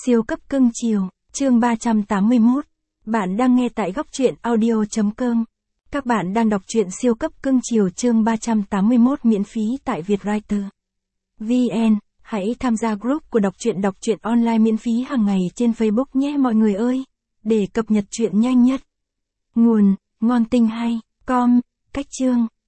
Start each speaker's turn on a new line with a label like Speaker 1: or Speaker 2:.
Speaker 1: Siêu cấp cưng chiều, chương 381. Bạn đang nghe tại góc truyện audio.com. Các bạn đang đọc truyện siêu cấp cưng chiều chương 381 miễn phí tại Vietwriter VN. Hãy tham gia group của đọc truyện online miễn phí hàng ngày trên Facebook nhé mọi người ơi, để cập nhật truyện nhanh nhất. Nguồn: ngon tinh hay, com, cách chương.